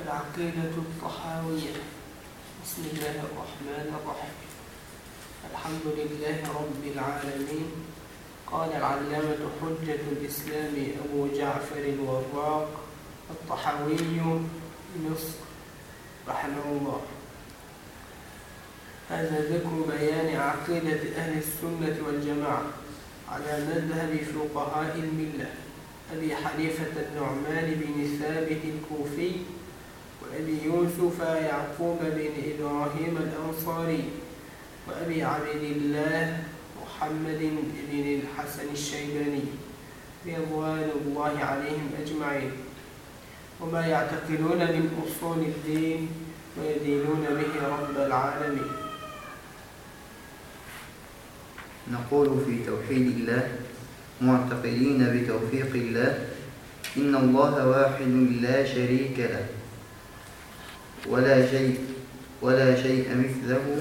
العقيدة الطحاوية. بسم الله الرحمن الرحيم. الحمد لله رب العالمين. قال العلامة حجة الإسلام أبو جعفر الوراق الطحاوي مصر رحمه الله: هذا ذكر بيان عقيدة أهل السنة والجماعة على مذهب فقهاء الملة أبي حنيفة النعمان بن ثابت الكوفي، وأبي يوسف يعقوب بن إبراهيم الأنصاري، وأبي عبد الله محمد بن الحسن الشيباني رضوان الله عليهم أجمعين، وما يعتقدون من أصول الدين ويدينون به رب العالمين. نقول في توحيد الله معتقدين بتوفيق الله: إن الله واحد لا شريك له ولا شيء مثله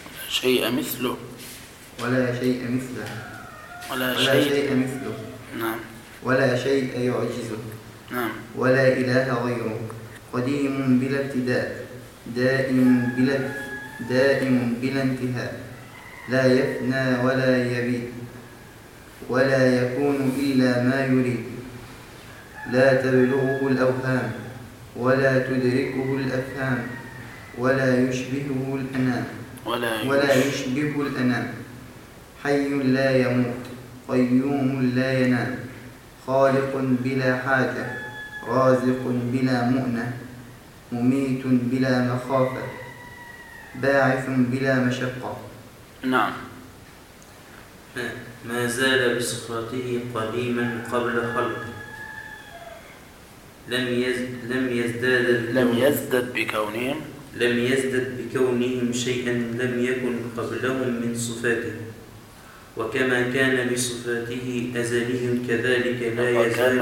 نعم. ولا شيء يعجزه. نعم. ولا إله غيره، قديم بلا ابتداء، دائم بلا انتهاء، لا يفنى ولا يبيد، ولا يكون إلا ما يريد، لا تبلغه الأوهام ولا تدركه الأفهام، ولا يشبه الأنام، حي لا يموت، قيوم لا ينام، خالق بلا حاجة، رازق بلا مؤنة، مميت بلا مخافة، باعث بلا مشقة. نعم. ما زال بصفاته قديما قبل خلقه، لم يزدد بكونهم شيئا لم يكن قبلهم من صفاته، وكما كان بصفاته أزلي كذلك لا يزال،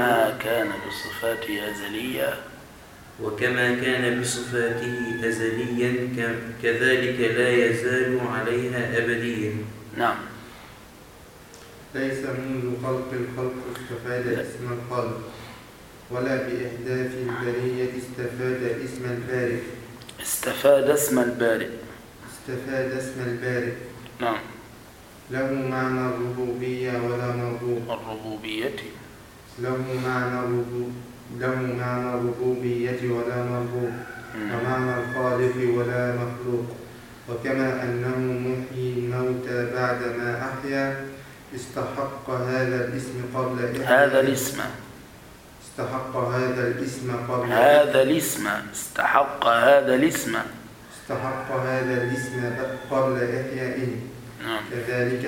وكما كان بصفاته أزليا كذلك لا يزال عليها أبديا. نعم. ليس منذ خلق الخلق استفاد اسم الخالق، ولا بإحداث البرية استفاد اسم البارئ. نعم. له معنى الربوبية ولا مربوب. ومعنى الخالق ولا مخلوق. وكما أنه محيي الموتى بعدما أحيا، استحق هذا الاسم قبل إحيائه. كذلك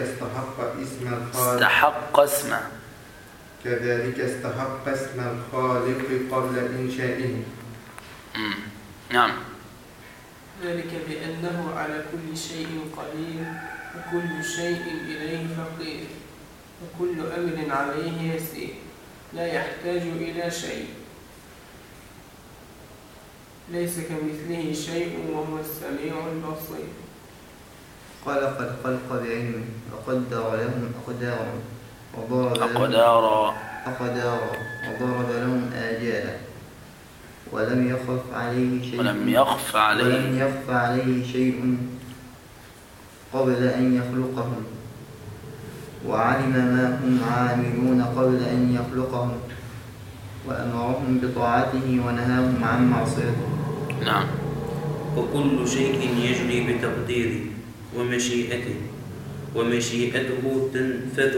استحق اسم الخالق قبل إنشائه. نعم. ذلك بأنه على كل شيء قدير، وكل شيء إليه فقير، وكل أمر عليه يسير، لا يحتاج إلى شيء، ليس كمثله شيء وهو السميع البصير. خلق الخلق بعلمه، وقدر لهم أقدارا، وضرب لهم آجالا، ولم يخف عليه شيء قبل أن يخلقهم، وعلم ما هم عاملون قبل أن يخلقهم، وأمرهم بطاعته ونهاهم عن معصيته. نعم. وكل شيء يجري بتقديره ومشيئته، ومشيئته تنفذ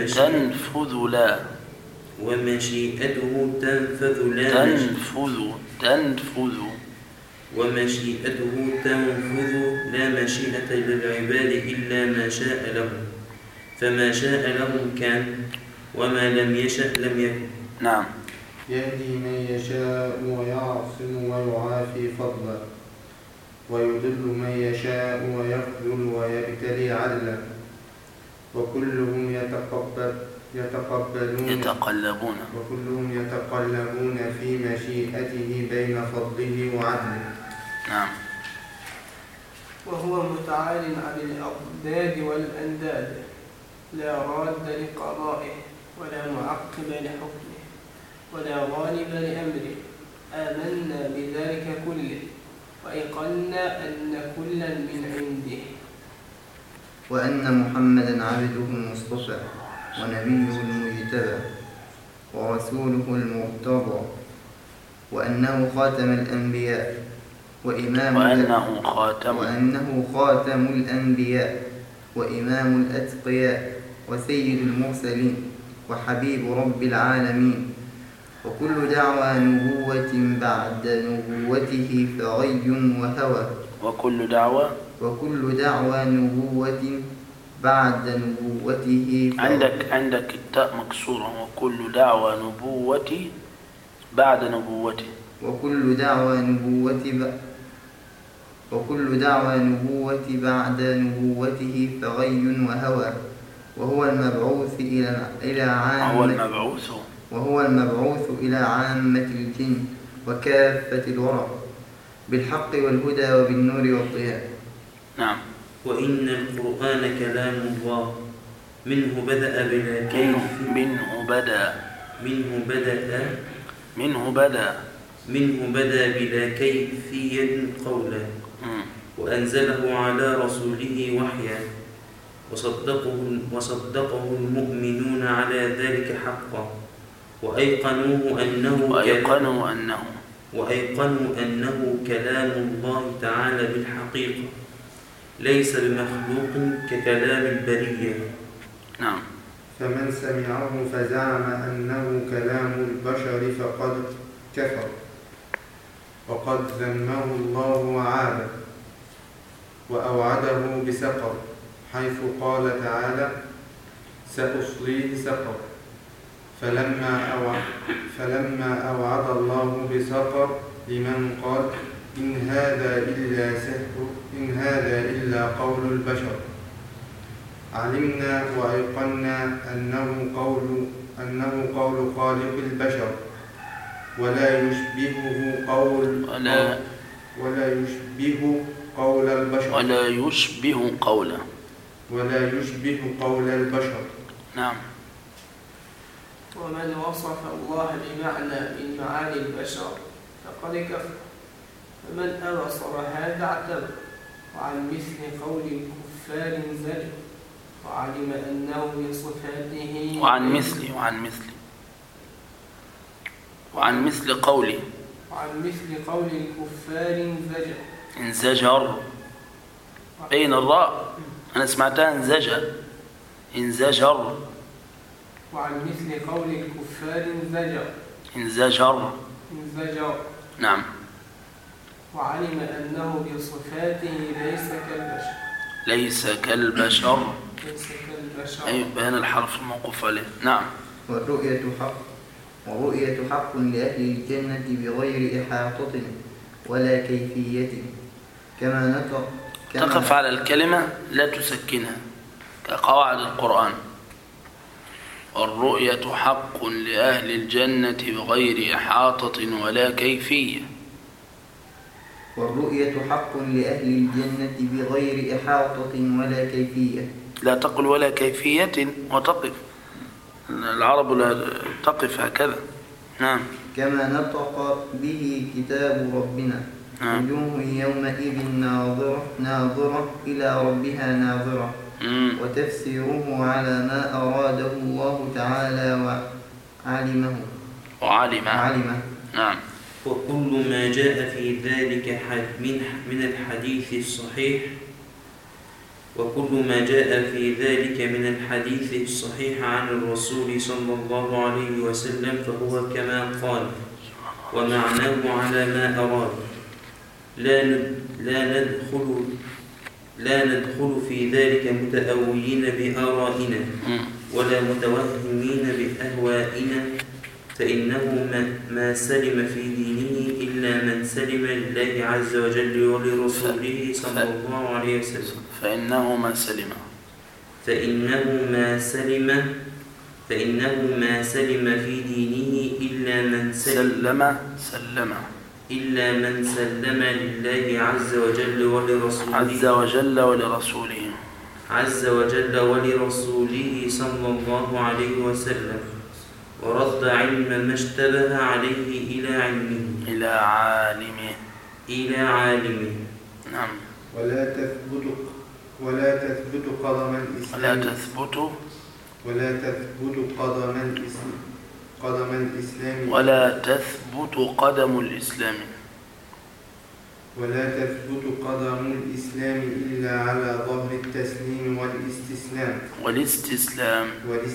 لا مشيئة للعباد إلا ما شاء لهم، فما شاء لهم كان، وما لم يشأ لم يكن. نعم. يهدي من يشاء ويعصم ويعافي فضلا، ويضل من يشاء ويخذل ويبتلي عدلا، وكلهم يتقلبون في مشيئته بين فضله وعدله. نعم. وهو متعال عن الأضداد والأنداد، لا راد لقضائه، ولا معقب لحكمه، ولا غالب لأمره. آمنا بذلك كله كله، وأيقنا أن كلا من عنده. وأن محمدا عبده المصطفى ونبيه المجتبى ورسوله المرتضى، وأنه خاتم الأنبياء وأنه خاتم الأنبياء وإمام الأتقياء وسيد المرسلين وحبيب رب العالمين. وكل دعوى نبوة بعد نبوته فغي وهوى. وكل دعوى نبوة بعد نبوته عندك التاء مكسورة. وكل دعوى نبوة بعد نبوته. وكل دعوى نبوة بعد نبوته فغي وهوى. وهو المبعوث إلى عامة الجن وكافة الورى بالحق والهدى وبالنور والضياء. نعم. وإن القرآن كلام الله منه بدأ بلا كيف منه بدأ بلا كيفية قولا، وأنزله على رسوله وحيا، وصدقه المؤمنون على ذلك حقا، وأيقنوا أنه كلام الله تعالى بالحقيقة ليس بمخلوق ككلام البرية. نعم. فمن سمعه فزعم أنه كلام البشر فقد كفر، وقد ذمه الله وعابه وأوعده بسقر، حيث قال تعالى: سأصليه سقر. فلما أوعد الله بسقر لمن قال: إن هذا إلا قول البشر، علمنا وأيقنا أنه قول خالق البشر، ولا يشبه قول البشر. نعم. ومن وصف الله بمعنى من معاني البشر فقد كفر، فمن أبصر هذا اعتبر، وعن مثل قول الكفار زجر، وعلم أنه من صفاته وعن مثل قول الكفار انزجر. أين الراء؟ أنا سمعتها انزجر. وعن مثل قول الكفار انزجر. نعم. وعلم أنه بصفاته ليس كالبشر. أي بيان الحرف الموقوف عليه. نعم. والرؤية حق لأهل الجنة بغير إحاطة ولا كيفية. كما تقف على الكلمة لا تسكنها كقواعد القرآن. والرؤية حق لأهل الجنة بغير إحاطة ولا كيفية. والرؤية حق لأهل الجنة بغير إحاطة ولا كيفية. لا تقل ولا كيفية وتقف، العرب لا تقف هكذا. نعم. كما نطق به كتاب ربنا. وجوه يومئذ ناظرة إلى ربها ناظرة. وتفسيره على ما أراده الله تعالى وعلمه. نعم. وكل ما جاء في ذلك من الحديث الصحيح عن الرسول صلى الله عليه وسلم فهو كما قال، ومعناه على ما أراد. لا ندخل في ذلك متأولين بآرائنا ولا متوهمين بأهوائنا، فإنه ما سلم في دينه إلا من سلم لله عز وجل ولرسوله صلى الله عليه وسلم. فإنه ما سلم في دينه إلا من سلم لله عز وجل ولرسوله صلى الله عليه وسلم، ورد علم ما اشتبه عليه إلى عالمه. إلى عالمه. نعم. ولا تثبت قدم الإسلام ولا تثبت قدم الإسلام إلا على ظهر التسليم والاستسلام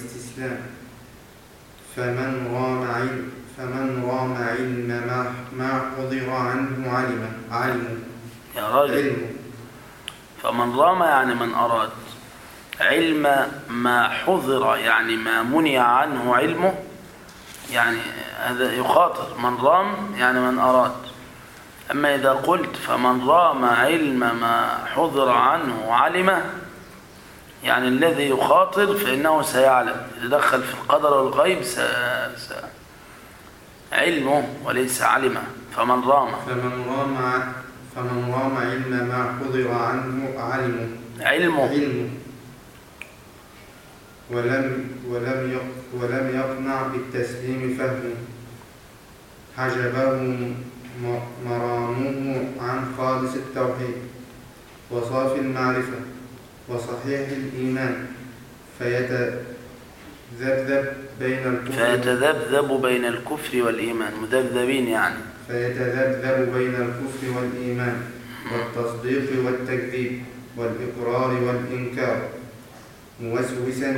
فمن رام علم ما حضر عنه علم يا راجل. فمن رام يعني من أراد، علم ما حضر يعني ما منع عنه علمه، يعني هذا يخاطر. من رام يعني من أراد. أما إذا قلت فمن رام علم ما حضر عنه علمه، يعني الذي يخاطر فإنه سيعلم. إذا دخل في القدر والغيب علمه وليس علمه. فمن رام علم ما حضر عنه علمه ولم يقنع بالتسليم فهمه، حجبه مرامه عن خالص التوحيد وصافي المعرفة وصحيح الإيمان، فيتذبذب بين الكفر والإيمان. مذبذبين يعني فيتذبذب بين الكفر والإيمان والتصديق والتكذيب والإقرار والإنكار، موسوسا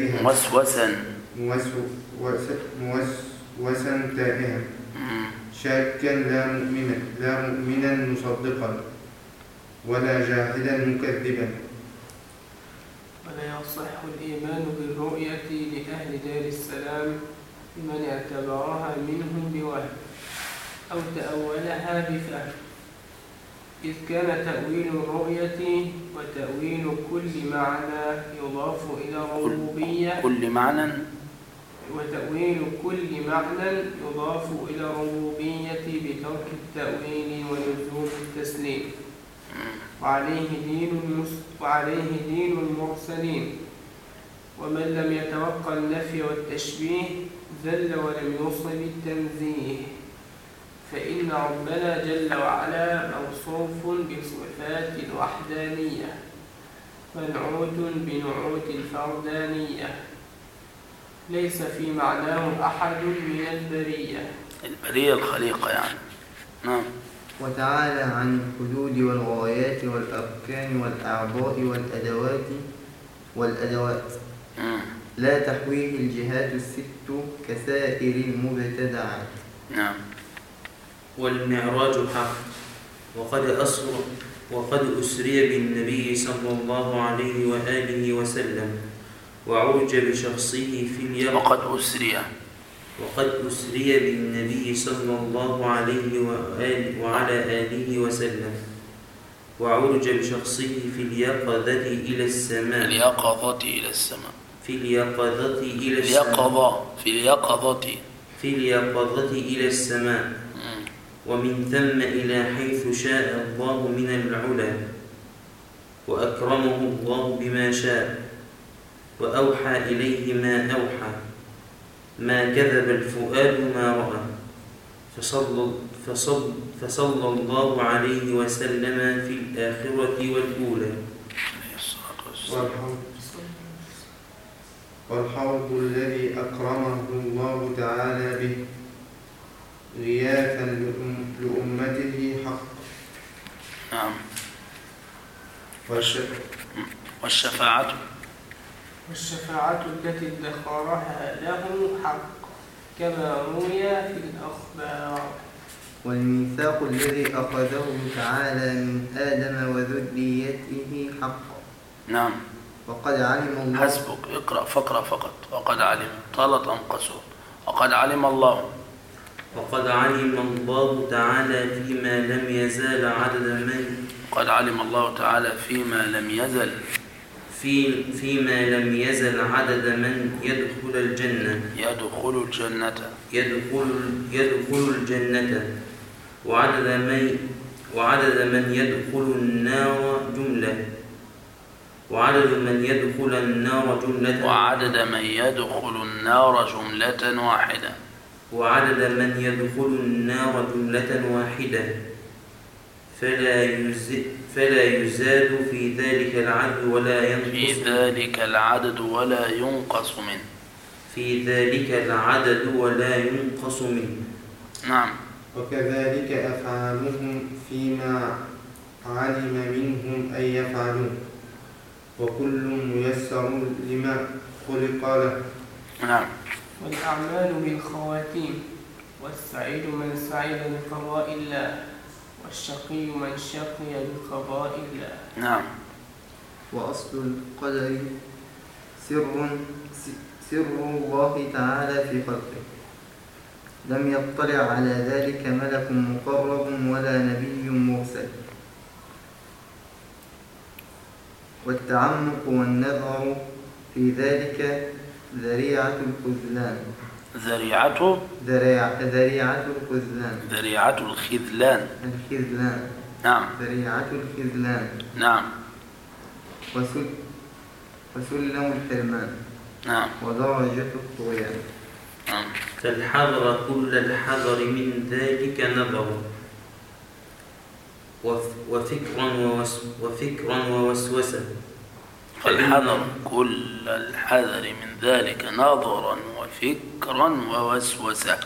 تائها شاكا لا مؤمنا مصدقا ولا جاحدا مكذبا. ولا يصح الإيمان بالرؤية لأهل دار السلام لمن اعتبرها منهم بوهم أو تأولها بفهم، إذ كان تأويل الرؤية وتأويل كل معنى يضاف إلى الربوبية بترك التأويل ولزوم التسليم، وعليه دين المرسلين. ومن لم يتوقع النفي والتشبيه ذل ولم يوصل التنزيه، فإن ربنا جل وعلا موصوف بصفات الوحدانية منعوت بنعوت الفردانية، ليس في معناه أحد من البرية الخليقة يعني. نعم. وتعالى عن الحدود والغايات والأركان والأعضاء والأدوات لا تحويه الجهات الست كسائر المبتدعات. نعم. والمعراج حق، وقد أسري بالنبي صلى الله عليه وآله وسلم وعرج بشخصه في اليقظة. وقد أسري بالنبي صلى الله عليه وعلى آله وسلم وعرج بشخصه في اليقظة إلى السماء. إلى السماء، ومن ثم إلى حيث شاء الله من العلا، وأكرمه الله بما شاء، وأوحى إليه ما أوحى، ما كذب الفؤاد ما رأى، فصلى الله عليه وسلم في الآخرة والأولى. والحوض الذي أكرمه الله تعالى به غياثا لأمته حق. نعم. والشفاعة التي ادخرها له حق كما روي في الأخبار. والميثاق الذي أخذه تعالى من آدم وذريته حق. نعم. وقد علم الله. حسبك، اقرأ فقرة فقط. وقد علم طالت أم قصر. وقد علم الله تعالى فيما لم يزال عدد من. قد علم الله تعالى فيما لم يزل عدد من يدخل الجنة وعدد من يدخل النار جملة. وعدد من يدخل النار جملة واحدة. فلا يزاد في ذلك العدد ولا ينقص في ذلك العدد ولا ينقص منه. في ذلك العدد ولا ينقص منه. نعم. وكذلك أفعالهم فيما علم منهم أن يفعلون، وكل ميسر لما خلق له. نعم. والأعمال بالخواتيم، والسعيد من سعد بقضاء الله، والشقي من شقي بقضاء الله. نعم. وأصل القدر سر الله تعالى في خلقه، لم يطلع على ذلك ملك مقرب ولا نبي مرسل. والتعمق والنظر في ذلك ذريعة الخذلان. ذريعة الخذلان. نعم. ذريعة الخذلان. نعم. وسلم الحرمان. نعم. ودرجة الطغيان. نعم. فالحذر كل الحذر من ذلك نظر وفكرا ووسوسة. فالحذر كل الحذر من ذلك نظرا وفكرا ووسوسة.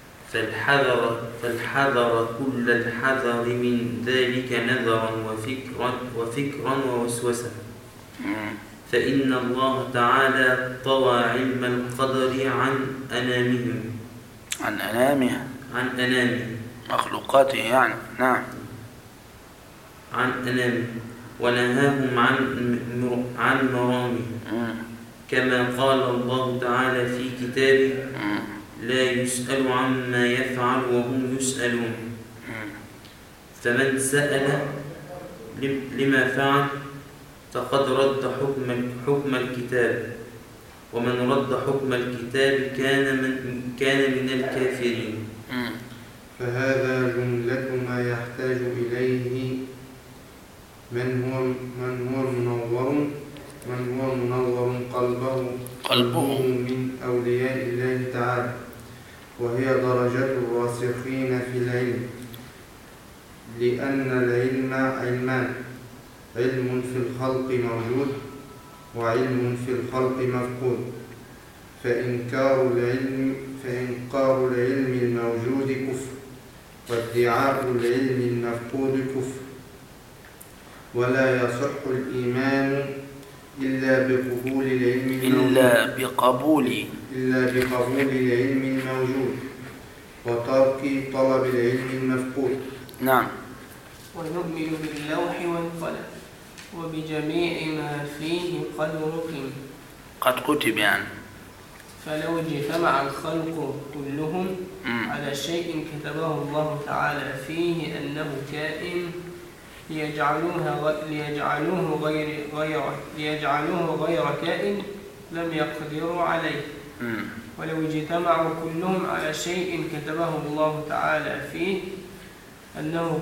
فالحذر كل الحذر من ذلك نظرا وفكرا ووسوسة. فإن الله تعالى طوى علم القدر عن أنامه مخلوقاته يعني. نعم. عن أنامه ونهاهم عن مرامه، كما قال الله تعالى في كتابه: لا يسأل عما يفعل وهم يسألون. فمن سأل لما فعل فقد رد حكم الكتاب، ومن رد حكم الكتاب كان من الكافرين. فهذا جملة ما يحتاج إليه من هو منور قلبه من أولياء الله تعالى، وهي درجة الراسخين في العلم، لأن العلم علمان: علم في الخلق موجود، وعلم في الخلق مفقود. فإنكار العلم الموجود كفر، وادعاء العلم المفقود كفر. ولا يصح الإيمان إلا بقبول العلم الموجود وترك طلب العلم المفقود. نعم. ونؤمن باللوح والقلم وبجميع ما فيه قد كتب يعني. فلو اجتمع الخلق كلهم على شيء كتبه الله تعالى فيه أنه كائن ليجعلوه غير كائن لم يقدروا عليه. ولو اجتمعوا كلهم على شيء كتبه الله تعالى فيه أنه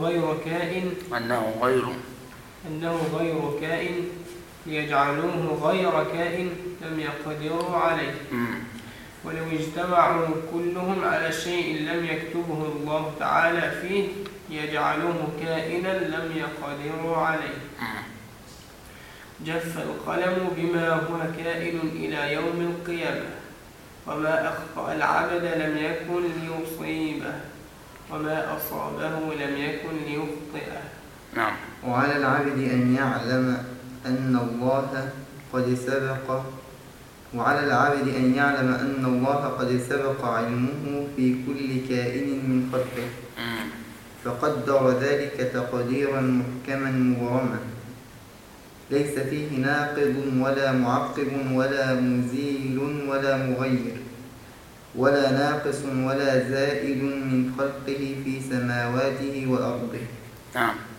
غير كائن ليجعلوه غير كائن لم يقدروا عليه. ولو اجتمعوا كلهم على شيء لم يكتبه الله تعالى فيه يجعلوه كائنا لم يقدروا عليه. جف القلم بما هو كائن إلى يوم القيامة، وما أخطأ العبد لم يكن ليصيبه، وما أصابه لم يكن ليخطئه. نعم. وعلى العبد أن يعلم أن الله قد سبق علمه في كل كائن من خلقه، فقدر ذلك تقديرا محكما مبرما، ليس فيه ناقض ولا معقب ولا مزيل ولا مغير ولا ناقص ولا زائد من خلقه في سماواته وأرضه.